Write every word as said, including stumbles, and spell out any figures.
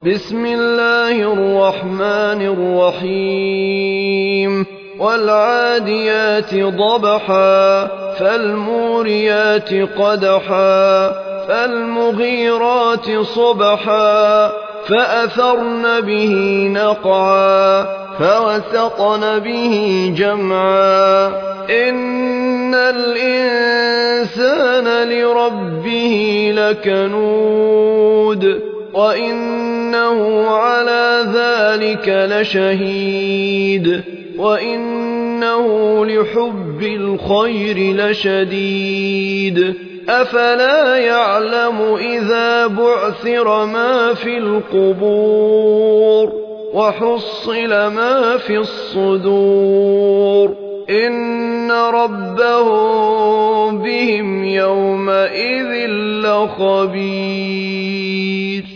بسم الله الرحمن الرحيم والعاديات ضبحا فالموريات قدحا فالمغيرات صبحا فأثرن به نقعا فوسطن به جمعا إن الإنسان لربه لكنود وإنه على ذلك لشهيد وإنه لحب الخير لشديد أفلا يعلم إذا بعثر ما في القبور وحصل ما في الصدور إن ربهم بهم يومئذ لخبير